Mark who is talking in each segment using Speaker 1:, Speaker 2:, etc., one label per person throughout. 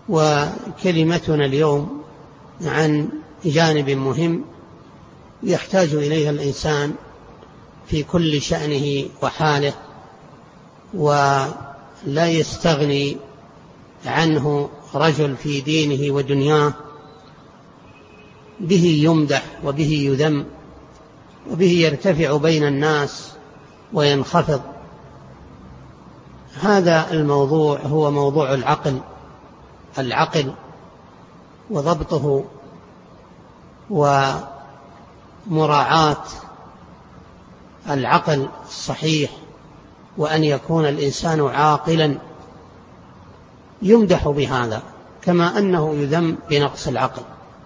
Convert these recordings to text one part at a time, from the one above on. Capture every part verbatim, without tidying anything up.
Speaker 1: وكلمتنا اليوم عن جانب مهم يحتاج إليها الإنسان في كل شأنه وحاله، ولا يستغني عنه رجل في دينه ودنياه، به يمدح وبه يذم وبه يرتفع بين الناس وينخفض. هذا الموضوع هو موضوع العقل العقل وضبطه ومراعاة العقل الصحيح، وأن يكون الإنسان عاقلا يمدح بهذا كما أنه يذم بنقص العقل.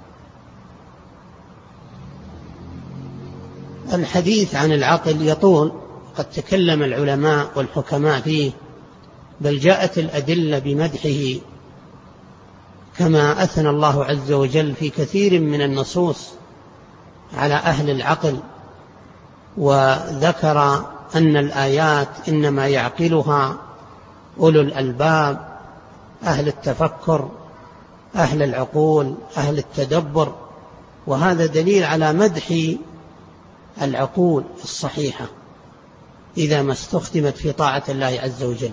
Speaker 1: الحديث عن العقل يطول، قد تكلم العلماء والحكماء فيه، بل جاءت الأدلة بمدحه كما أثنى الله عز وجل في كثير من النصوص على أهل العقل، وذكر أن الآيات إنما يعقلها أولو الألباب، أهل التفكر، أهل العقول، أهل التدبر. وهذا دليل على مدح العقول الصحيحة إذا ما استخدمت في طاعة الله عز وجل.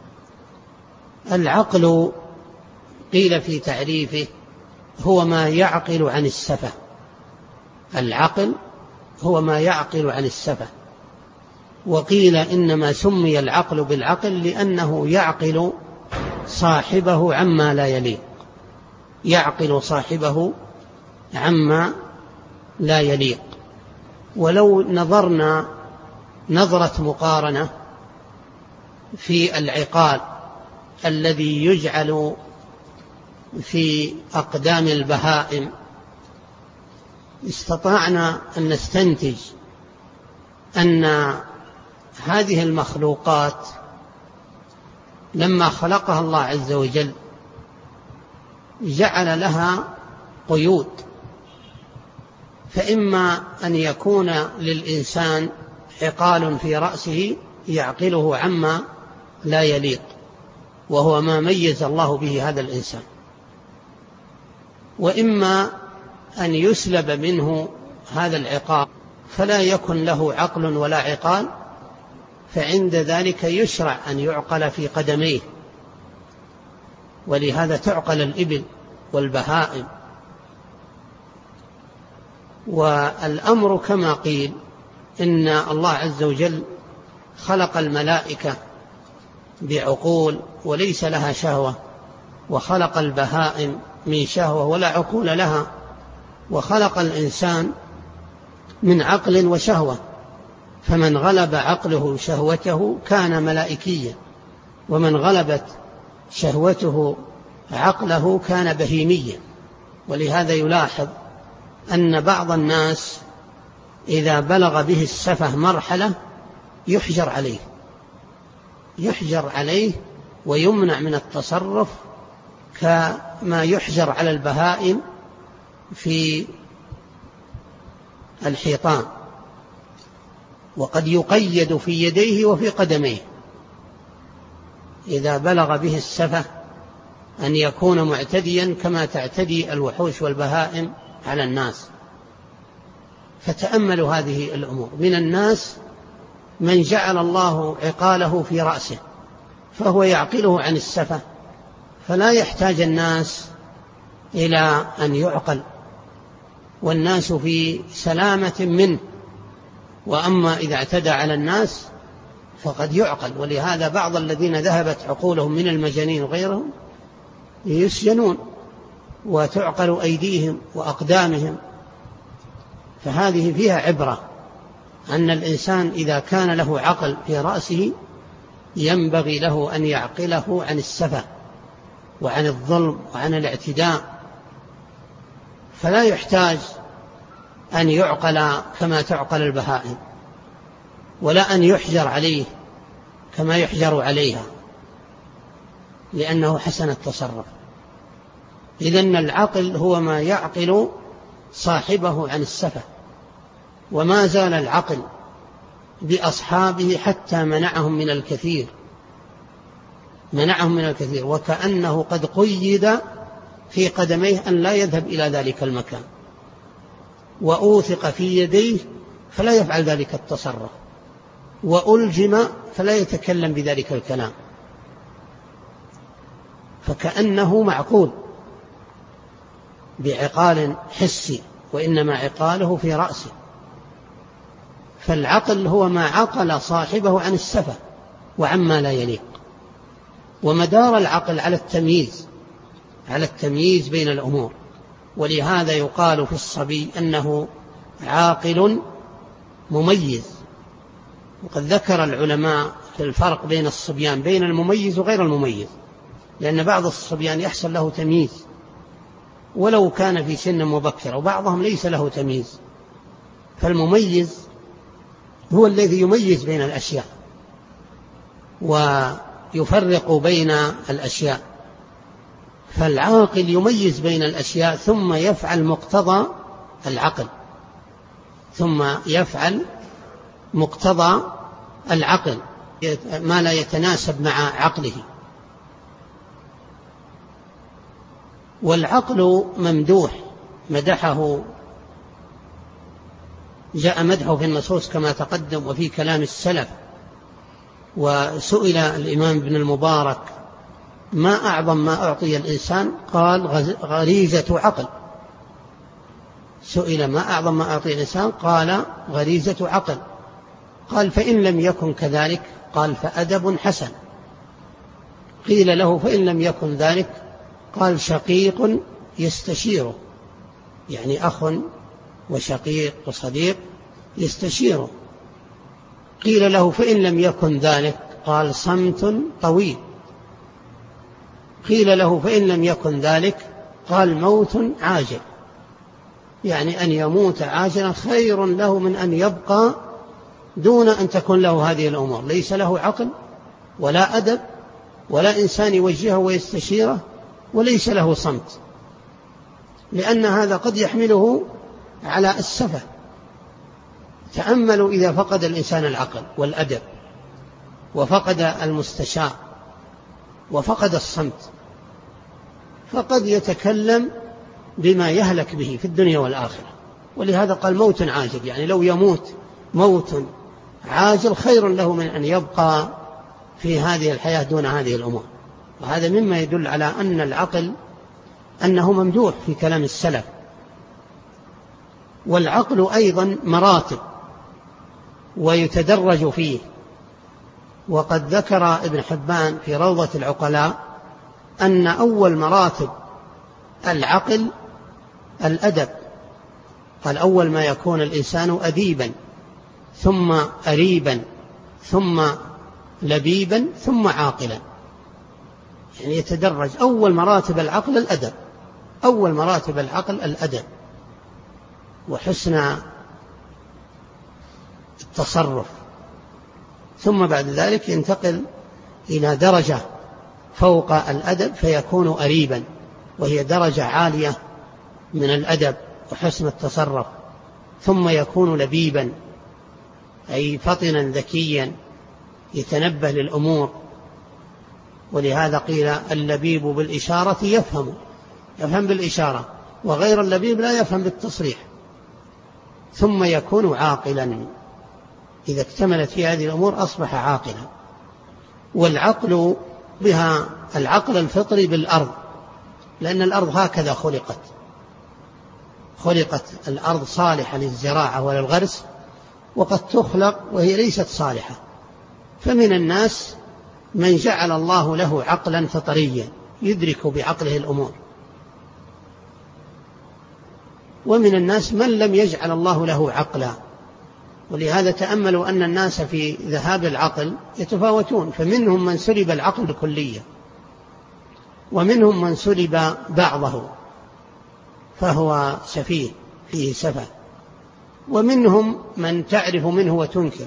Speaker 1: العقل قيل في تعريفه هو ما يعقل عن السفه. العقل هو ما يعقل عن السفه. وقيل إنما سمي العقل بالعقل لأنه يعقل صاحبه عما لا يليق، يعقل صاحبه عما لا يليق. ولو نظرنا نظرة مقارنة في العقال الذي يجعل في أقدام البهائم، استطعنا أن نستنتج أن هذه المخلوقات لما خلقها الله عز وجل جعل لها قيود، فإما أن يكون للإنسان عقال في رأسه يعقله عما لا يليق، وهو ما ميز الله به هذا الإنسان، وإما أن يسلب منه هذا العقال فلا يكن له عقل ولا عقال، فعند ذلك يشرع أن يعقل في قدميه. ولهذا تعقل الإبل والبهائم. والأمر كما قيل إن الله عز وجل خلق الملائكة بعقول وليس لها شهوة، وخلق البهائم من شهوة ولا عقول لها، وخلق الإنسان من عقل وشهوة، فمن غلب عقله شهوته كان ملائكيا، ومن غلبت شهوته عقله كان بهيميا. ولهذا يلاحظ أن بعض الناس إذا بلغ به السفه مرحلة يحجر عليه يحجر عليه ويمنع من التصرف كما يحجر على البهائم في الحيطان، وقد يقيد في يديه وفي قدميه إذا بلغ به السفه أن يكون معتديا كما تعتدي الوحوش والبهائم على الناس. فتأملوا هذه الأمور. من الناس من جعل الله عقاله في رأسه فهو يعقله عن السفه، فلا يحتاج الناس إلى أن يعقل، والناس في سلامة منه. وأما إذا اعتدى على الناس فقد يعقل. ولهذا بعض الذين ذهبت عقولهم من المجانين وغيرهم يسجنون وتعقل أيديهم وأقدامهم. فهذه فيها عبرة أن الإنسان إذا كان له عقل في رأسه ينبغي له أن يعقله عن السفه وعن الظلم وعن الاعتداء، فلا يحتاج أن يعقل كما تعقل البهائم، ولا أن يحجر عليه كما يحجر عليها، لأنه حسن التصرف. إذن العقل هو ما يعقل صاحبه عن السفه. وما زال العقل بأصحابه حتى منعهم من الكثير منعهم من الكثير وكأنه قد قيد في قدميه أن لا يذهب إلى ذلك المكان، وأوثق في يديه فلا يفعل ذلك التصرف، وألجم فلا يتكلم بذلك الكلام، فكأنه معقول بعقال حسي، وإنما عقاله في رأسه. فالعقل هو ما عقل صاحبه عن السفة وعما لا يليق. ومدار العقل على التمييز، على التمييز بين الأمور، ولهذا يقال في الصبي أنه عاقل مميز. وقد ذكر العلماء في الفرق بين الصبيان بين المميز وغير المميز، لأن بعض الصبيان يحصل له تمييز ولو كان في سن مبكرة، وبعضهم ليس له تمييز. فالمميز هو الذي يميز بين الأشياء ويفرق بين الأشياء. فالعاقل يميز بين الأشياء ثم يفعل مقتضى العقل، ثم يفعل مقتضى العقل ما لا يتناسب مع عقله. والعقل ممدوح، مدحه، جاء مدحه في النصوص كما تقدم وفي كلام السلف. وسئل الإمام ابن المبارك ما أعظم ما أعطي الإنسان؟ قال غريزة عقل. سئل ما أعظم ما أعطي الإنسان؟ قال غريزة عقل. قال فإن لم يكن كذلك؟ قال فأدب حسن. قيل له فإن لم يكن ذلك؟ قال شقيق يستشيره، يعني أخ وشقيق وصديق يستشيره. قيل له فإن لم يكن ذلك؟ قال صمت طويل. قيل له فإن لم يكن ذلك؟ قال موت عاجل، يعني أن يموت عاجلا خير له من أن يبقى دون أن تكون له هذه الأمور. ليس له عقل ولا أدب ولا إنسان يوجهه ويستشيره، وليس له صمت، لأن هذا قد يحمله على السفة. تأملوا إذا فقد الإنسان العقل والأدب وفقد المستشار وفقد الصمت، فقد يتكلم بما يهلك به في الدنيا والآخرة. ولهذا قال موت عاجل، يعني لو يموت موت عاجل خير له من أن يبقى في هذه الحياة دون هذه الأمور. وهذا مما يدل على أن العقل أنه ممدوح في كلام السلف. والعقل أيضا مراتب ويتدرج فيه. وقد ذكر ابن حبان في روضة العقلاء أن أول مراتب العقل الأدب. قال أول ما يكون الإنسان أديبا، ثم أريبا، ثم لبيبا، ثم عاقلا، يعني يتدرج. أول مراتب العقل الأدب، أول مراتب العقل الأدب وحسن التصرف، ثم بعد ذلك ينتقل إلى درجة فوق الأدب فيكون أريبا، وهي درجة عالية من الأدب وحسن التصرف. ثم يكون لبيبا، أي فطنا ذكيا يتنبه للأمور. ولهذا قيل اللبيب بالإشارة يفهم، يفهم بالإشارة، وغير اللبيب لا يفهم بالتصريح. ثم يكون عاقلا، إذا اكتملت في هذه الأمور أصبح عاقلا. والعقل بها العقل الفطري بالأرض، لأن الأرض هكذا خلقت، خلقت الأرض صالحة للزراعة وللغرس، وقد تخلق وهي ليست صالحة. فمن الناس من جعل الله له عقلا فطريا يدرك بعقله الأمور، ومن الناس من لم يجعل الله له عقلا. ولهذا تأملوا أن الناس في ذهاب العقل يتفاوتون، فمنهم من سلب العقل بكلية، ومنهم من سلب بعضه فهو سفيه فيه سفه، ومنهم من تعرف منه وتنكر،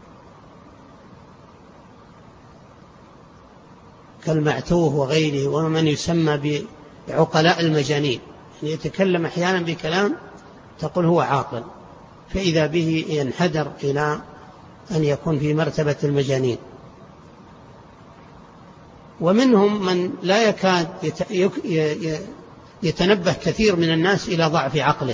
Speaker 1: كالمعتوه وغيره، ومن يسمى بعقلاء المجانين، يعني يتكلم أحيانا بكلام تقول هو عاقل، فإذا به ينحدر إلى أن يكون في مرتبة المجانين. ومنهم من لا يكاد يتنبه كثير من الناس إلى ضعف عقله،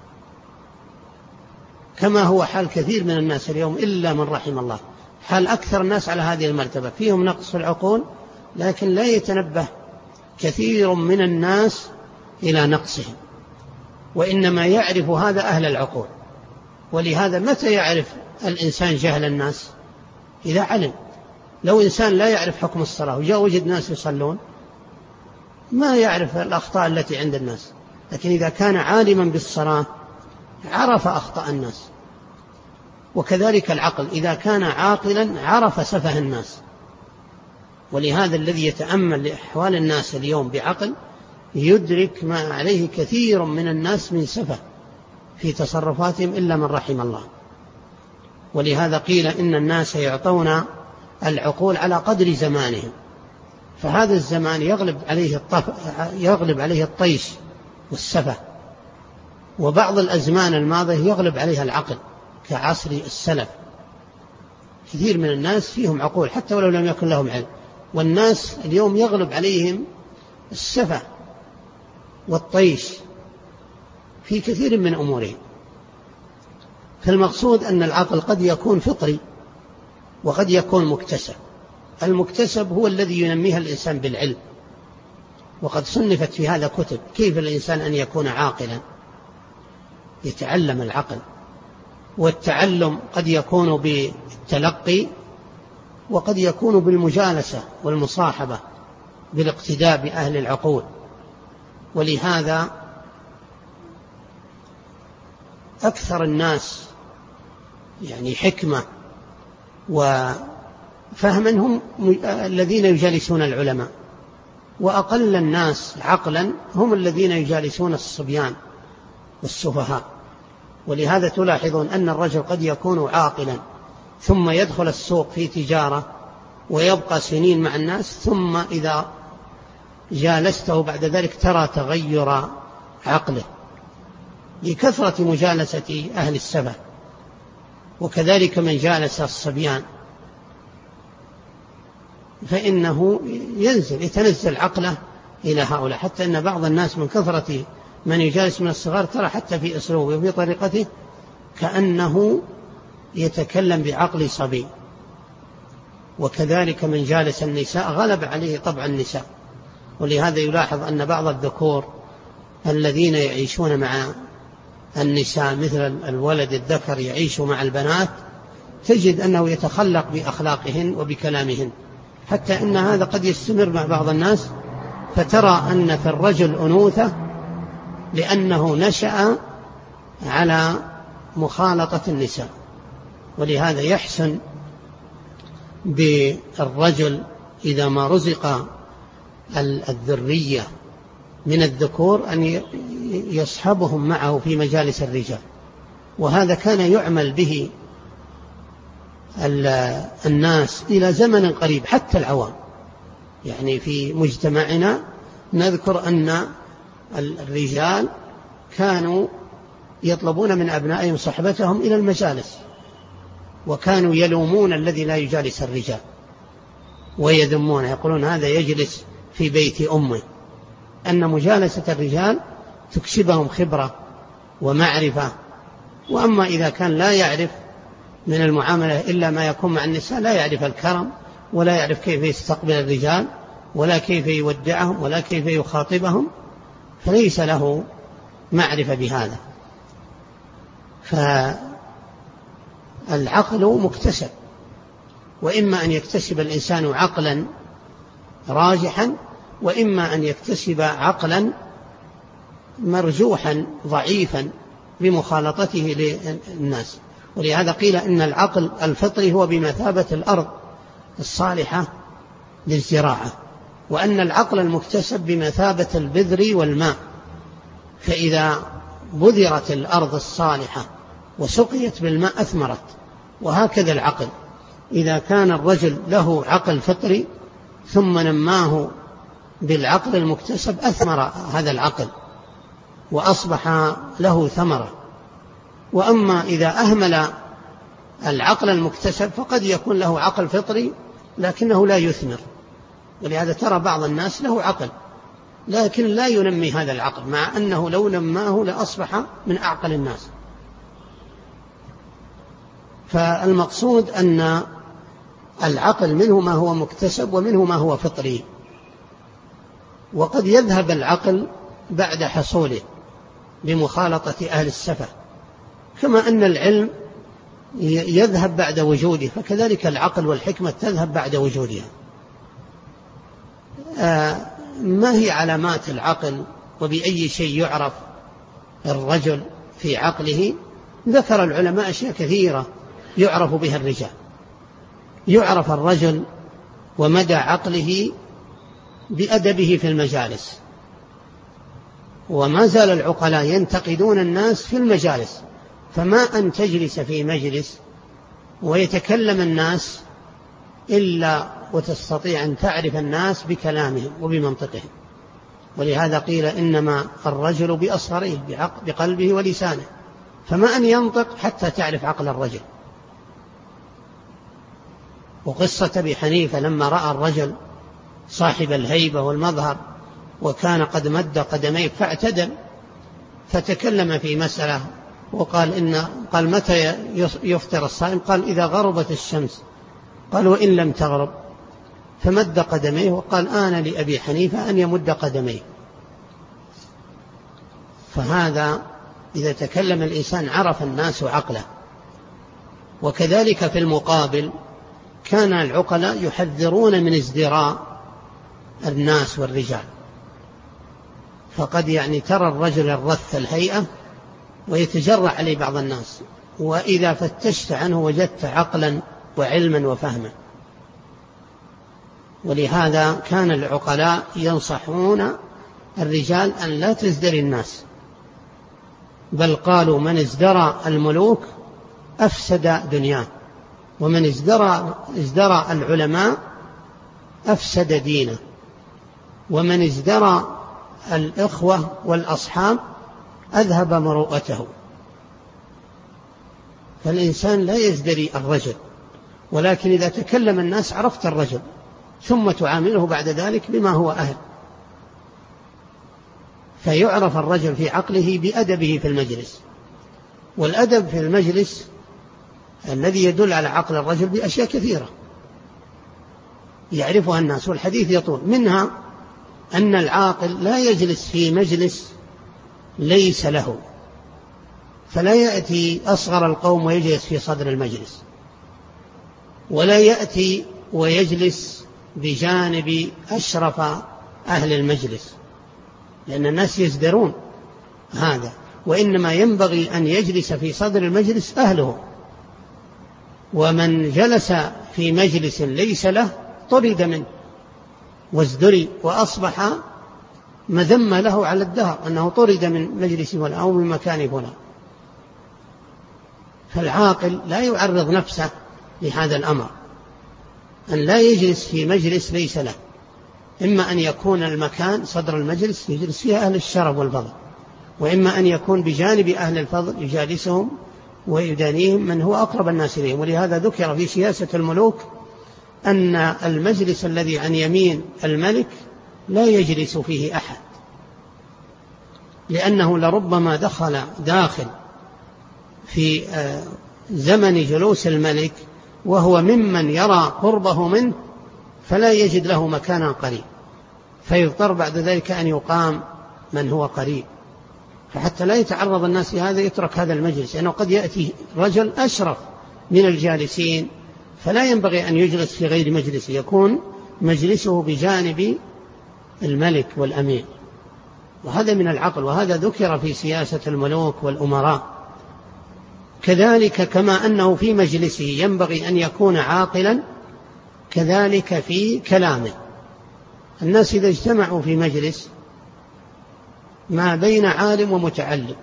Speaker 1: كما هو حال كثير من الناس اليوم إلا من رحم الله. حال أكثر الناس على هذه المرتبة، فيهم نقص في العقول، لكن لا يتنبه كثير من الناس إلى نقصهم، وإنما يعرف هذا أهل العقول. ولهذا متى يعرف الإنسان جهل الناس؟ إذا علم. لو إنسان لا يعرف حكم الصلاة وجاء وجد ناس يصلون ما يعرف الأخطاء التي عند الناس، لكن إذا كان عالما بالصلاة عرف أخطاء الناس. وكذلك العقل، إذا كان عاقلا عرف سفه الناس. ولهذا الذي يتأمل لأحوال الناس اليوم بعقل يدرك ما عليه كثير من الناس من سفه في تصرفاتهم إلا من رحم الله. ولهذا قيل إن الناس يعطون العقول على قدر زمانهم، فهذا الزمان يغلب عليه الطف... يغلب عليه الطيش والسفه، وبعض الأزمان الماضية يغلب عليها العقل كعصر السلف. كثير من الناس فيهم عقول حتى ولو لم يكن لهم علم، والناس اليوم يغلب عليهم السفه والطيش في كثير من أمورهم. فالمقصود أن العقل قد يكون فطري وقد يكون مكتسب. المكتسب هو الذي ينميها الإنسان بالعلم، وقد صنفت في هذا كتب كيف الإنسان أن يكون عاقلا، يتعلم العقل. والتعلم قد يكون بالتلقي وقد يكون بالمجالسة والمصاحبة بالاقتداء بأهل العقول. ولهذا أكثر الناس يعني حكمة وفهما هم الذين يجالسون العلماء، وأقل الناس عقلا هم الذين يجالسون الصبيان والسفهاء. ولهذا تلاحظون أن الرجل قد يكون عاقلا ثم يدخل السوق في تجارة ويبقى سنين مع الناس، ثم إذا جالسته بعد ذلك ترى تغير عقله لكثرة مجالسة أهل السفه. وكذلك من جالس الصبيان فإنه ينزل يتنزل عقله إلى هؤلاء، حتى أن بعض الناس من كثرة من يجالس من الصغار ترى حتى في أسلوبه وفي طريقته كأنه يتكلم بعقل صبي. وكذلك من جالس النساء غلب عليه طبع النساء. ولهذا يلاحظ أن بعض الذكور الذين يعيشون مع النساء مثل الولد الذكر يعيش مع البنات تجد أنه يتخلق بأخلاقهن وبكلامهن، حتى أن هذا قد يستمر مع بعض الناس، فترى أن في الرجل أنوثة لأنه نشأ على مخالطة النساء. ولهذا يحسن بالرجل إذا ما رزق الذرية من الذكور أن يصحبهم معه في مجالس الرجال. وهذا كان يعمل به الناس إلى زمن قريب حتى العوام. يعني في مجتمعنا نذكر أن الرجال كانوا يطلبون من أبنائهم صحبتهم إلى المجالس، وكانوا يلومون الذي لا يجالس الرجال ويذمونه، يقولون هذا يجلس في بيت أمه، أن مجالسة الرجال تكسبهم خبرة ومعرفة. وأما إذا كان لا يعرف من المعاملة إلا ما يكون مع النساء، لا يعرف الكرم ولا يعرف كيف يستقبل الرجال ولا كيف يودعهم ولا كيف يخاطبهم، فليس له معرفة بهذا. فالعقل مكتسب، وإما أن يكتسب الإنسان عقلا راجحا، وإما أن يكتسب عقلا مرجوحا ضعيفا بمخالطته للناس. ولهذا قيل إن العقل الفطري هو بمثابة الأرض الصالحة للزراعة، وأن العقل المكتسب بمثابة البذر والماء. فإذا بذرت الأرض الصالحة وسقيت بالماء أثمرت. وهكذا العقل، إذا كان الرجل له عقل فطري ثم نماه بالعقل المكتسب أثمر هذا العقل وأصبح له ثمرة. وأما إذا أهمل العقل المكتسب فقد يكون له عقل فطري لكنه لا يثمر. ولهذا ترى بعض الناس له عقل لكن لا ينمي هذا العقل، مع أنه لو نماه لأصبح من أعقل الناس. فالمقصود أن العقل منه ما هو مكتسب ومنه ما هو فطري، وقد يذهب العقل بعد حصوله بمخالطة أهل السفة، كما أن العلم يذهب بعد وجوده، فكذلك العقل والحكمة تذهب بعد وجودها. آه ما هي علامات العقل وبأي شيء يعرف الرجل في عقله؟ ذكر العلماء أشياء كثيرة يعرف بها الرجال. يعرف الرجل ومدى عقله بأدبه في المجالس، وما زال العقلاء ينتقدون الناس في المجالس، فما أن تجلس في مجلس ويتكلم الناس إلا وتستطيع أن تعرف الناس بكلامهم وبمنطقهم. ولهذا قيل إنما الرجل بأصغريه، بقلبه ولسانه، فما أن ينطق حتى تعرف عقل الرجل. وقصة أبي حنيفة لما رأى الرجل صاحب الهيبة والمظهر وكان قد مد قدميه فاعتدل، فتكلم في مسألة وقال إن قال متى يفطر الصائم؟ قال إذا غربت الشمس. قال وإن لم تغرب؟ فمد قدميه وقال آن لأبي حنيفة أن يمد قدميه. فهذا إذا تكلم الإنسان عرف الناس عقله. وكذلك في المقابل كان العقلاء يحذرون من ازدراء الناس والرجال، فقد يعني ترى الرجل الرث الهيئة ويتجرأ عليه بعض الناس، وإذا فتشت عنه وجدت عقلا وعلما وفهما. ولهذا كان العقلاء ينصحون الرجال أن لا تزدري الناس، بل قالوا من ازدرى الملوك أفسد دنياه، ومن ازدرى, ازدرى العلماء أفسد دينه، ومن ازدرى الإخوة والأصحاب أذهب مروءته. فالإنسان لا يزدري الرجل، ولكن إذا تكلم الناس عرفت الرجل، ثم تعامله بعد ذلك بما هو أهل. فيعرف الرجل في عقله بأدبه في المجلس. والأدب في المجلس الذي يدل على عقل الرجل بأشياء كثيرة يعرفها الناس، والحديث يطول. منها أن العاقل لا يجلس في مجلس ليس له، فلا يأتي أصغر القوم ويجلس في صدر المجلس، ولا يأتي ويجلس بجانب أشرف أهل المجلس، لأن الناس يزدرون هذا. وإنما ينبغي أن يجلس في صدر المجلس أهله. ومن جلس في مجلس ليس له طرد منه وازدري، وأصبح مذمة له على الدهر أنه طرد من مجلس ولا أو من مكان فلان. فالعاقل لا يعرض نفسه لهذا الأمر، أن لا يجلس في مجلس ليس له. إما أن يكون المكان صدر المجلس يجلس فيها أهل الشرف والفضل، وإما أن يكون بجانب أهل الفضل يجالسهم ويدانيهم من هو أقرب الناس إليهم. ولهذا ذكر في سياسة الملوك أن المجلس الذي عن يمين الملك لا يجلس فيه أحد، لأنه لربما دخل داخل في زمن جلوس الملك وهو ممن يرى قربه منه، فلا يجد له مكانا قريب، فيضطر بعد ذلك أن يقام من هو قريب. فحتى لا يتعرض الناس لهذا يترك هذا المجلس، لأنه قد يأتي رجل أشرف من الجالسين، فلا ينبغي أن يجلس في غير مجلس، يكون مجلسه بجانب الملك والأمير. وهذا من العقل، وهذا ذكر في سياسة الملوك والأمراء. كذلك كما أنه في مجلسه ينبغي أن يكون عاقلا، كذلك في كلامه. الناس إذا اجتمعوا في مجلس ما بين عالم ومتعلم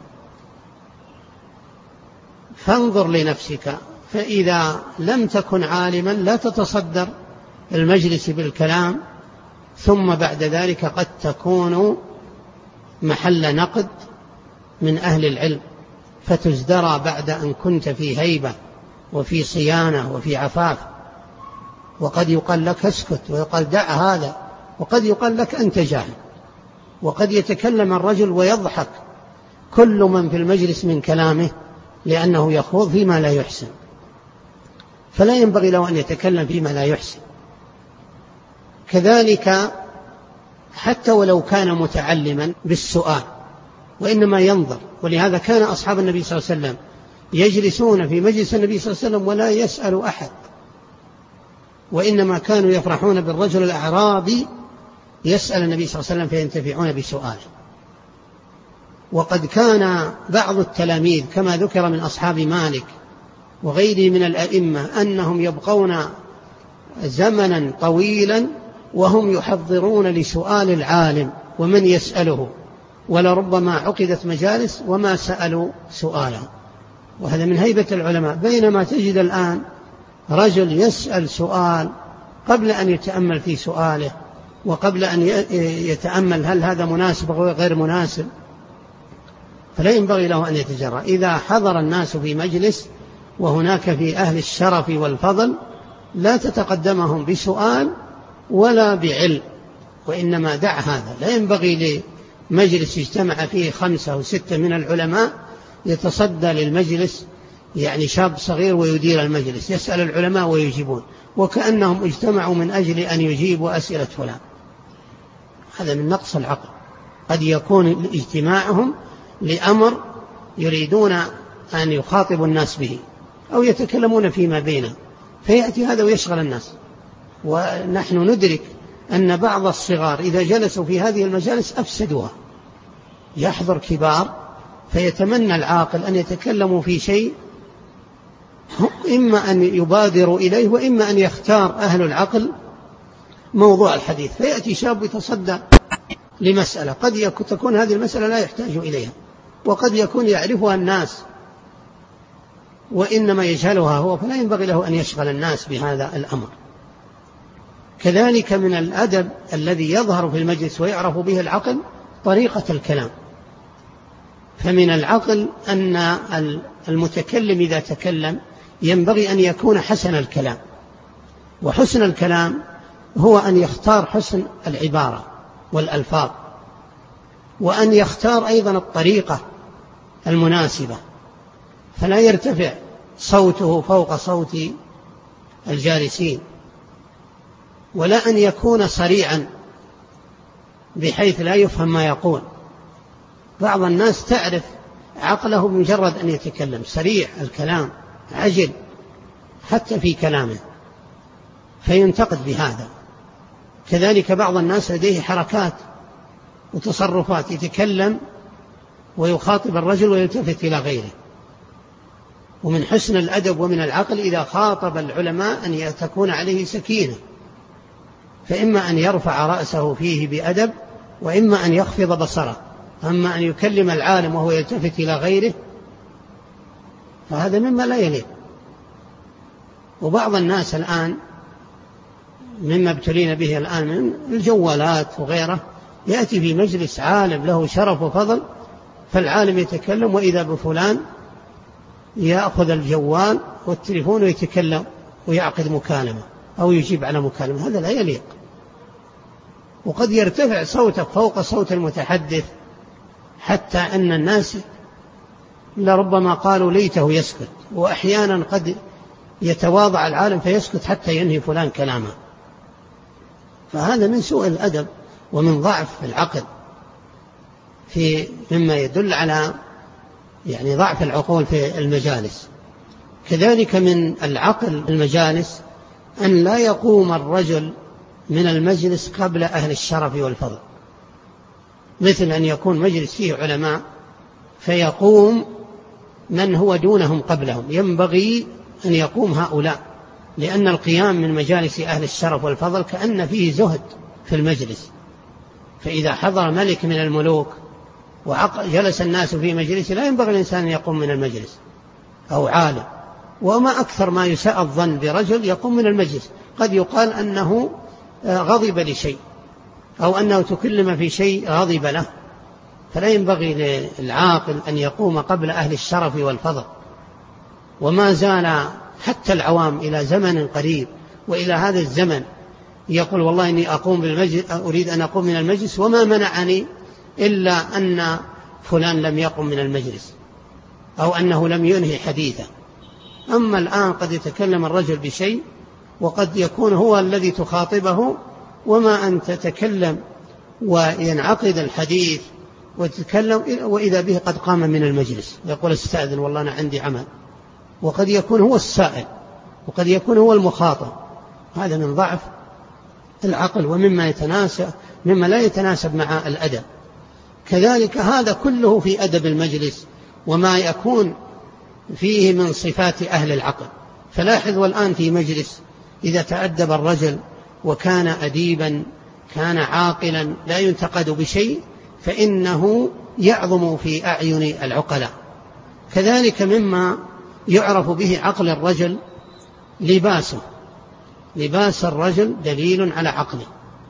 Speaker 1: فانظر لنفسك، فإذا لم تكن عالما لا تتصدر المجلس بالكلام، ثم بعد ذلك قد تكون محل نقد من أهل العلم فتزدرى بعد أن كنت في هيبة وفي صيانة وفي عفاف. وقد يقال لك اسكت، ويقال دع هذا، وقد يقال لك أنت جاهل. وقد يتكلم الرجل ويضحك كل من في المجلس من كلامه لأنه يخوض فيما لا يحسن، فلا ينبغي له أن يتكلم فيما لا يحسن. كذلك حتى ولو كان متعلما بالسؤال وإنما ينظر، ولهذا كان أصحاب النبي صلى الله عليه وسلم يجلسون في مجلس النبي صلى الله عليه وسلم ولا يسأل أحد، وإنما كانوا يفرحون بالرجل الأعرابي يسأل النبي صلى الله عليه وسلم فينتفعون بسؤاله. وقد كان بعض التلاميذ كما ذكر من أصحاب مالك وغيره من الأئمة أنهم يبقون زمنا طويلا وهم يحضرون لسؤال العالم ومن يسأله، ولربما عقدت مجالس وما سألوا سؤالا، وهذا من هيبة العلماء. بينما تجد الآن رجل يسأل سؤال قبل أن يتأمل في سؤاله وقبل أن يتأمل هل هذا مناسب أو غير مناسب، فلا ينبغي له أن يتجرأ. إذا حضر الناس في مجلس وهناك في أهل الشرف والفضل لا تتقدمهم بسؤال ولا بعلم، وإنما دع هذا. لا ينبغي لمجلس اجتمع فيه خمسة أو ستة من العلماء يتصدى للمجلس يعني شاب صغير ويدير المجلس يسأل العلماء ويجيبون وكأنهم اجتمعوا من أجل أن يجيبوا أسئلة فلان. هذا من نقص العقل. قد يكون اجتماعهم لأمر يريدون أن يخاطبوا الناس به أو يتكلمون فيما بينهم، فيأتي هذا ويشغل الناس. ونحن ندرك أن بعض الصغار إذا جلسوا في هذه المجالس أفسدوها. يحضر كبار فيتمنى العاقل أن يتكلموا في شيء إما أن يبادروا إليه وإما أن يختار أهل العقل موضوع الحديث، فيأتي شاب يتصدى لمسألة قد تكون هذه المسألة لا يحتاج إليها، وقد يكون يعرفها الناس وإنما يجهلها هو، فلا ينبغي له أن يشغل الناس بهذا الأمر. كذلك من الأدب الذي يظهر في المجلس ويعرف به العقل طريقة الكلام. فمن العقل أن المتكلم إذا تكلم ينبغي أن يكون حسن الكلام، وحسن الكلام هو أن يختار حسن العبارة والألفاظ، وأن يختار أيضا الطريقة المناسبة، فلا يرتفع صوته فوق صوت الجالسين، ولا أن يكون صريعا بحيث لا يفهم ما يقول. بعض الناس تعرف عقله بمجرد أن يتكلم سريع الكلام عجل حتى في كلامه فينتقد بهذا. كذلك بعض الناس لديه حركات وتصرفات يتكلم ويخاطب الرجل ويلتفت إلى غيره. ومن حسن الأدب ومن العقل إذا خاطب العلماء أن تكون عليه سكينة، فإما أن يرفع رأسه فيه بأدب وإما أن يخفض بصره. أما أن يكلم العالم وهو يلتفت إلى غيره فهذا مما لا يليق. وبعض الناس الآن مما ابتلين به الآن من الجوالات وغيره، يأتي في مجلس عالم له شرف وفضل فالعالم يتكلم وإذا بفلان يأخذ الجوال والتليفون ويتكلم ويعقد مكالمة أو يجيب على مكالمة، هذا لا يليق. وقد يرتفع صوته فوق صوت المتحدث حتى أن الناس لربما قالوا ليته يسكت، وأحيانا قد يتواضع العالم فيسكت حتى ينهي فلان كلامه. فهذا من سوء الأدب ومن ضعف العقل، في مما يدل على يعني ضعف العقول في المجالس. كذلك من العقل المجالس أن لا يقوم الرجل من المجلس قبل أهل الشرف والفضل، مثل أن يكون مجلس فيه علماء فيقوم من هو دونهم قبلهم، ينبغي أن يقوم هؤلاء، لأن القيام من مجالس أهل الشرف والفضل كأن فيه زهد في المجلس. فإذا حضر ملك من الملوك وجلس الناس في مجلس لا ينبغي الإنسان أن يقوم من المجلس، أو عالم. وما أكثر ما يساء الظن برجل يقوم من المجلس، قد يقال أنه غضب لشيء أو أنه تكلم في شيء غضب له، فلا ينبغي للعاقل أن يقوم قبل أهل الشرف والفضل. وما زال حتى العوام إلى زمن قريب وإلى هذا الزمن يقول والله إني أقوم بالمجلس، أريد أن أقوم من المجلس وما منعني إلا أن فلان لم يقم من المجلس أو أنه لم ينهي حديثه. أما الآن قد يتكلم الرجل بشيء وقد يكون هو الذي تخاطبه وما أن تتكلم وينعقد الحديث وتتكلم وإذا به قد قام من المجلس يقول استأذن والله أنا عندي عمل، وقد يكون هو السائل وقد يكون هو المخاطب. هذا من ضعف العقل ومما يتناسب مما لا يتناسب مع الأدب. كذلك هذا كله في أدب المجلس وما يكون فيه من صفات أهل العقل. فلاحظوا الآن في مجلس إذا تأدب الرجل وكان أديبا كان عاقلا لا ينتقد بشيء فإنه يعظم في أعين العقلاء. كذلك مما يعرف به عقل الرجل لباسه. لباس الرجل دليل على عقله،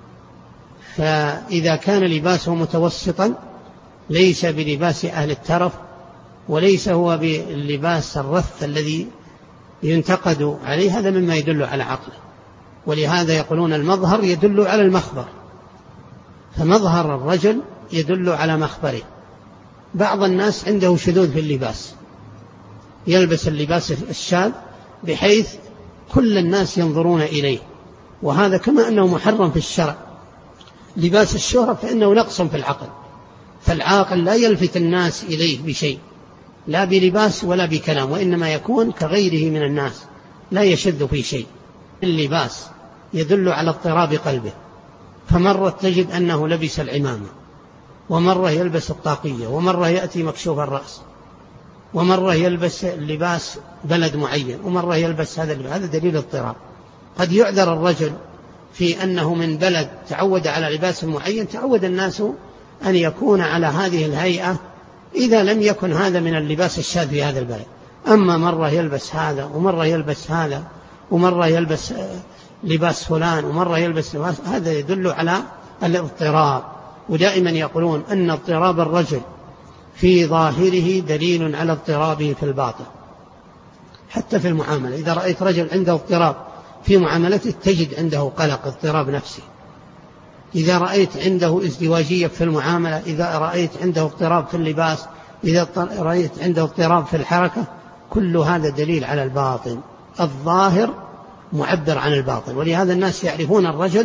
Speaker 1: فإذا كان لباسه متوسطا ليس بلباس أهل الترف وليس هو باللباس الرث الذي ينتقد عليه، هذا مما يدل على عقله. ولهذا يقولون المظهر يدل على المخبر، فمظهر الرجل يدل على مخبره. بعض الناس عنده شذوذ في اللباس، يلبس اللباس الشاذ بحيث كل الناس ينظرون إليه، وهذا كما أنه محرم في الشرع. لباس الشهرة فإنه نقص في العقل، فالعاقل لا يلفت الناس إليه بشيء لا بلباس ولا بكلام، وإنما يكون كغيره من الناس لا يشذ في شيء. اللباس يدل على اضطراب قلبه، فمرة تجد أنه لبس العمامة، ومرة يلبس الطاقية، ومرة يأتي مكشوف الرأس، ومرة يلبس لباس بلد معين، ومرة يلبس هذا اللباس. هذا دليل اضطراب. قد يعذر الرجل في أنه من بلد تعود على لباس معين، تعود الناس أن يكون على هذه الهيئة إذا لم يكن هذا من اللباس الشاذ في هذا البلد. أما مرة يلبس هذا ومرة يلبس هذا ومرة يلبس لباس فلان ومرة يلبس لباس، هذا يدل على الاضطراب. ودائما يقولون أن اضطراب الرجل في ظاهره دليل على اضطرابه في الباطن. حتى في المعاملة إذا رأيت رجل عنده اضطراب في معاملته تجد عنده قلق اضطراب نفسي. إذا رأيت عنده ازدواجية في المعاملة، إذا رأيت عنده اضطراب في اللباس، إذا رأيت عنده اضطراب في الحركة، كل هذا دليل على الباطن. الظاهر معبر عن الباطن، ولهذا الناس يعرفون الرجل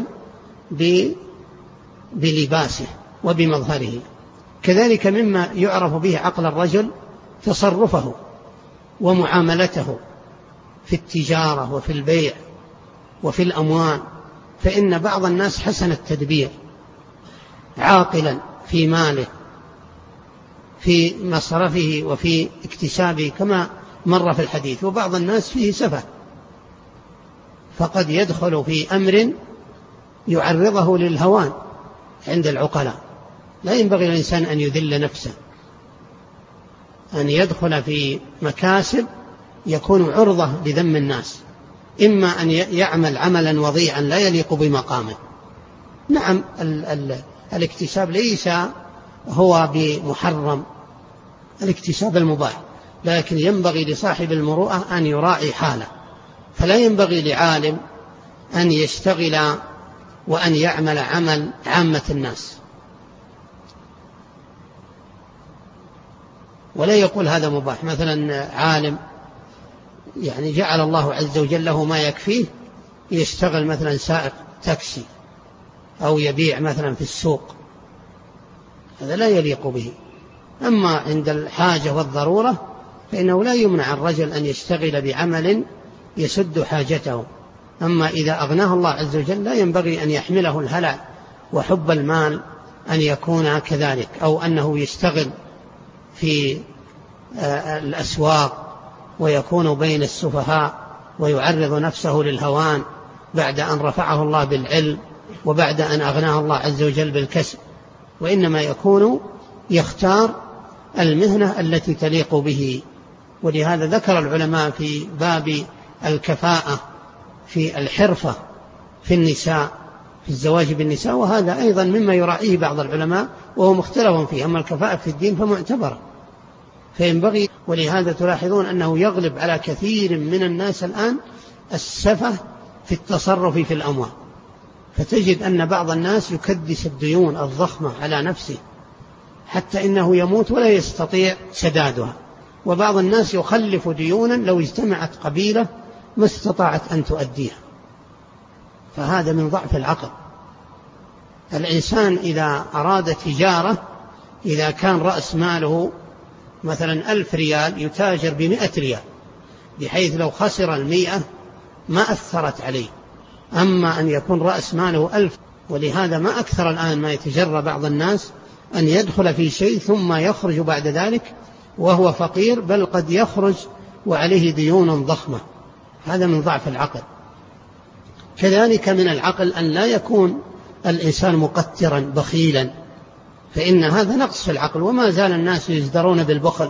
Speaker 1: بلباسه وبمظهره. كذلك مما يعرف به عقل الرجل تصرفه ومعاملته في التجارة وفي البيع وفي الأموال، فإن بعض الناس حسن التدبير عاقلا في ماله في مصرفه وفي اكتسابه كما مر في الحديث، وبعض الناس فيه سفه، فقد يدخل في أمر يعرضه للهوان عند العقلاء. لا ينبغي للإنسان أن يذل نفسه، أن يدخل في مكاسب يكون عرضة لذم الناس، إما أن يعمل عملا وضيعا لا يليق بمقامه. نعم ال ال الاكتساب ليس هو بمحرم، الاكتساب المباح، لكن ينبغي لصاحب المروءة أن يراعي حاله. فلا ينبغي لعالم أن يشتغل وأن يعمل عمل عامة الناس، ولا يقول هذا مباح. مثلا عالم يعني جعل الله عز وجل له ما يكفيه يشتغل مثلا سائق تاكسي أو يبيع مثلا في السوق، هذا لا يليق به. أما عند الحاجة والضرورة فإنه لا يمنع الرجل أن يشتغل بعمل يسد حاجته. أما إذا أغناه الله عز وجل لا ينبغي أن يحمله الهلع وحب المال أن يكون كذلك، أو أنه يشتغل في الأسواق ويكون بين السفهاء ويعرض نفسه للهوان بعد أن رفعه الله بالعلم وبعد أن أغناه الله عز وجل بالكسب. وإنما يكون يختار المهنة التي تليق به. ولهذا ذكر العلماء في باب الكفاءة في الحرفة في النساء في الزواج بالنساء، وهذا أيضا مما يراعيه بعض العلماء وهو مختلف فيه. أما الكفاءة في الدين فمعتبر فينبغي. ولهذا تلاحظون أنه يغلب على كثير من الناس الآن السفة في التصرف في الأموال، فتجد أن بعض الناس يكدس الديون الضخمة على نفسه حتى إنه يموت ولا يستطيع سدادها. وبعض الناس يخلف ديونا لو اجتمعت قبيلة ما استطاعت أن تؤديها، فهذا من ضعف العقل. الإنسان إذا أراد تجارة، إذا كان رأس ماله مثلا ألف ريال يتاجر بمئة ريال، بحيث لو خسر المئة ما أثرت عليه. أما أن يكون رأس ماله ألف، ولهذا ما أكثر الآن ما يتجرى بعض الناس أن يدخل في شيء ثم يخرج بعد ذلك وهو فقير، بل قد يخرج وعليه ديون ضخمة. هذا من ضعف العقل. كذلك من العقل أن لا يكون الإنسان مقترا بخيلا، فإن هذا نقص في العقل. وما زال الناس يزدرون بالبخل،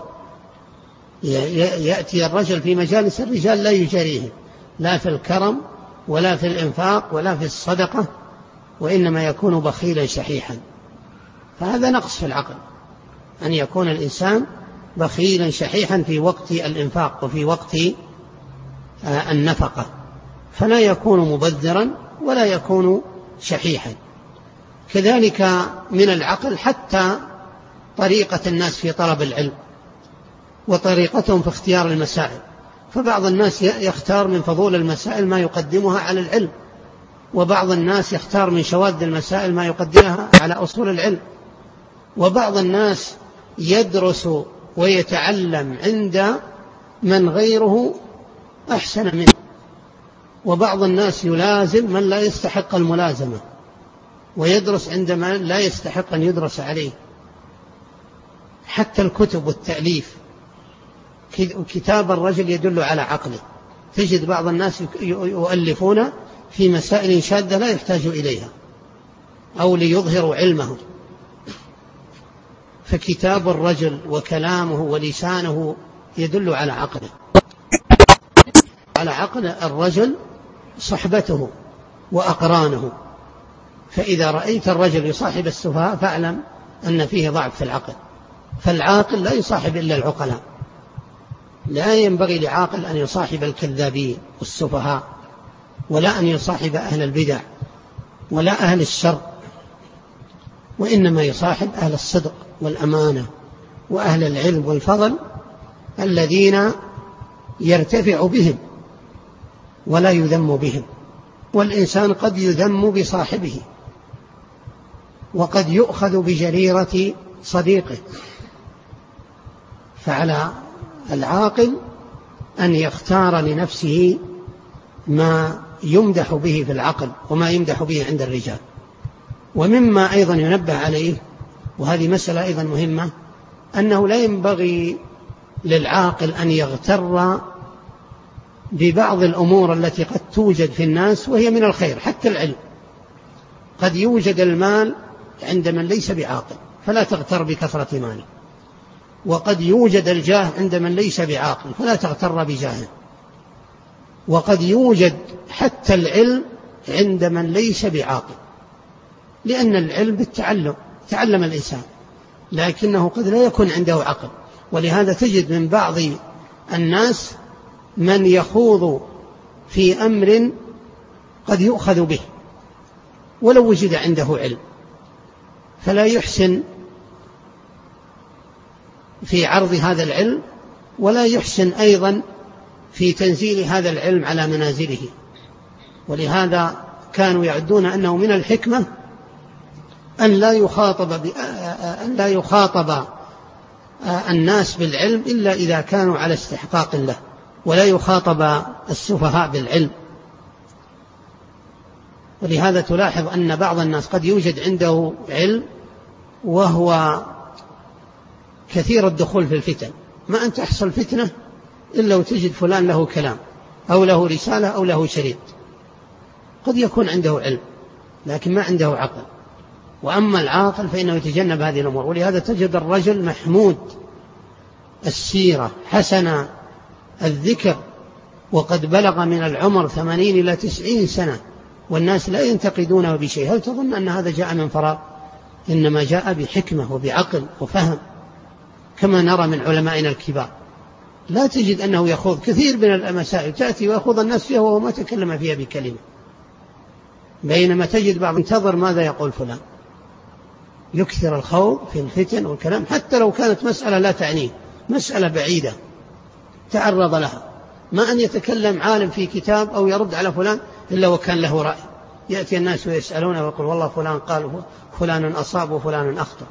Speaker 1: يأتي الرجل في مجالس الرجال لا يجاريه، لا في الكرم ولا في الإنفاق ولا في الصدقة، وإنما يكون بخيلا شحيحا. فهذا نقص في العقل، أن يكون الإنسان بخيلا شحيحا في وقت الإنفاق وفي وقت النفقة، فلا يكون مبذرا ولا يكون شحيحا. كذلك من العقل حتى طريقة الناس في طلب العلم وطريقتهم في اختيار المسائل. فبعض الناس يختار من فضول المسائل ما يقدمها على العلم، وبعض الناس يختار من شواذ المسائل ما يقدمها على أصول العلم، وبعض الناس يدرس ويتعلم عند من غيره أحسن منه، وبعض الناس يلازم من لا يستحق الملازمة ويدرس عند من لا يستحق أن يدرس عليه. حتى الكتب والتأليف، كتاب الرجل يدل على عقله. تجد بعض الناس يؤلفون في مسائل شاذة لا يحتاج إليها أو ليظهروا علمه، فكتاب الرجل وكلامه ولسانه يدل على عقله. على عقل الرجل صحبته وأقرانه. فإذا رأيت الرجل يصاحب السفهاء فاعلم أن فيه ضعف في العقل. فالعاقل لا يصاحب إلا العقلاء، لا ينبغي لعاقل أن يصاحب الكذابين والسفهاء، ولا أن يصاحب أهل البدع ولا أهل الشر، وإنما يصاحب أهل الصدق والأمانة وأهل العلم والفضل الذين يرتفع بهم ولا يذم بهم. والإنسان قد يذم بصاحبه وقد يؤخذ بجريرة صديقه. فعلى العاقل أن يختار لنفسه ما يمدح به في العقل وما يمدح به عند الرجال. ومما أيضا ينبه عليه، وهذه مسألة أيضا مهمة، أنه لا ينبغي للعاقل أن يغتر ببعض الأمور التي قد توجد في الناس وهي من الخير. حتى العلم، قد يوجد المال عند من ليس بعاقل فلا تغتر بكثرة ماله، وقد يوجد الجاه عند من ليس بعاقل فلا تغتر بجاهه، وقد يوجد حتى العلم عند من ليس بعاقل، لأن العلم بالتعلم، تعلم الإنسان، لكنه قد لا يكون عنده عقل. ولهذا تجد من بعض الناس من يخوض في أمر قد يؤخذ به ولو وجد عنده علم، فلا يحسن في عرض هذا العلم ولا يحسن أيضا في تنزيل هذا العلم على منازله. ولهذا كانوا يعدون أنه من الحكمة أن لا يخاطب أن لا يخاطب الناس بالعلم إلا إذا كانوا على استحقاق له، ولا يخاطب السفهاء بالعلم. ولهذا تلاحظ أن بعض الناس قد يوجد عنده علم وهو كثير الدخول في الفتن، ما أن تحصل فتنة إلا وتجد فلان له كلام أو له رسالة أو له شريط. قد يكون عنده علم لكن ما عنده عقل. وأما العاقل فإنه يتجنب هذه الأمور. ولهذا تجد الرجل محمود السيرة حسن الذكر وقد بلغ من العمر ثمانين إلى تسعين سنة والناس لا ينتقدونه بشيء. هل تظن أن هذا جاء من فراغ؟ إنما جاء بحكمة وبعقل وفهم، كما نرى من علمائنا الكبار. لا تجد أنه يخوض كثير من المسائل تأتي ويخوض الناس فيها وهو ما تكلم فيها بكلمة، بينما تجد بعض انتظر ماذا يقول فلان، يكثر الخوض في الفتن والكلام، حتى لو كانت مسألة لا تعنيه، مسألة بعيدة تعرض لها، ما أن يتكلم عالم في كتاب أو يرد على فلان إلا وكان له رأي، يأتي الناس ويسألونه ويقول والله فلان قال فلان أصاب وفلان أخطأ.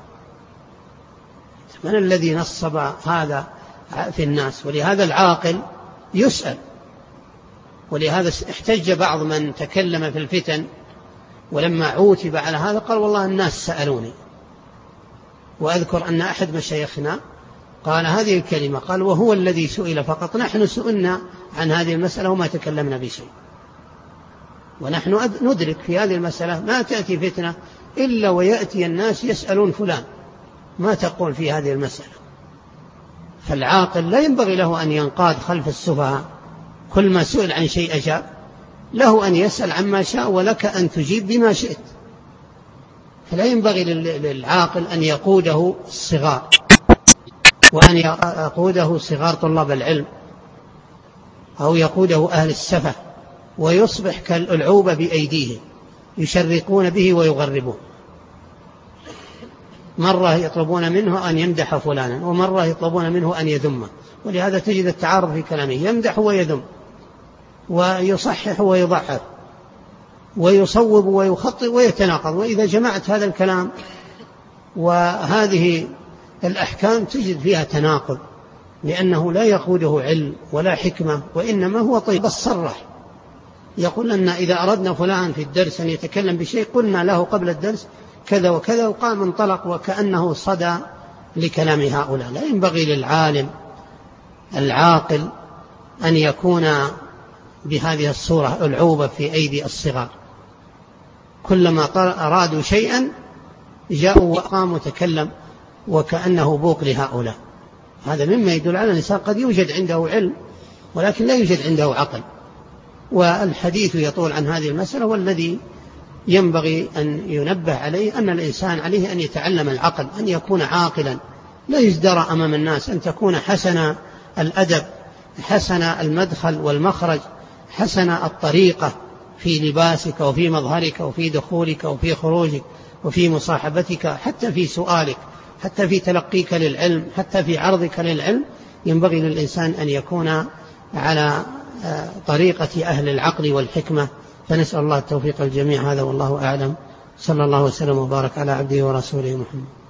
Speaker 1: من الذي نصب هذا في الناس؟ ولهذا العاقل يسأل. ولهذا احتج بعض من تكلم في الفتن ولما عوتب على هذا قال والله الناس سألوني. وأذكر أن أحد مشايخنا قال هذه الكلمة، قال وهو الذي سئل فقط، نحن سئلنا عن هذه المسألة وما تكلمنا بشيء، ونحن ندرك في هذه المسألة ما تأتي فتنة إلا ويأتي الناس يسألون فلان ما تقول في هذه المسألة. فالعاقل لا ينبغي له أن ينقاد خلف السفهاء، كل ما سئل عن شيء أجاب، له أن يسأل عما شاء ولك أن تجيب بما شئت. فلا ينبغي للعاقل أن يقوده الصغار، وأن يقوده صغار طلاب العلم، أو يقوده أهل السفه ويصبح كالألعوبة بأيديهم يشرقون به ويغربون، مرة يطلبون منه أن يمدح فلانا ومرة يطلبون منه أن يذمه. ولهذا تجد التعارض في كلامه، يمدح ويذم ويصحح ويضعف ويصوب ويخطئ ويتناقض. وإذا جمعت هذا الكلام وهذه الأحكام تجد فيها تناقض، لأنه لا يقوده علم ولا حكمة، وإنما هو طيب بس صرح يقول لنا إذا أردنا فلان في الدرس أن يتكلم بشيء قلنا له قبل الدرس كذا وكذا، وقام انطلق وكأنه صدى لكلام هؤلاء. لا ينبغي للعالم العاقل أن يكون بهذه الصورة ألعوبة في أيدي الصغار، كلما أرادوا شيئا جاءوا وقاموا وتكلم وكأنه بوق لهؤلاء. هذا مما يدل على الإنسان قد يوجد عنده علم ولكن لا يوجد عنده عقل. والحديث يطول عن هذه المسألة، والذي ينبغي أن ينبه عليه أن الإنسان عليه أن يتعلم العقل، أن يكون عاقلا لا يزدرى أمام الناس، أن تكون حسن الأدب، حسن المدخل والمخرج، حسن الطريقة في لباسك وفي مظهرك وفي دخولك وفي خروجك وفي مصاحبتك، حتى في سؤالك، حتى في تلقيك للعلم، حتى في عرضك للعلم. ينبغي للإنسان أن يكون على طريقة أهل العقل والحكمة. فنسأل الله التوفيق الجميع. هذا والله أعلم. صلى الله وسلم وبارك على عبده ورسوله محمد.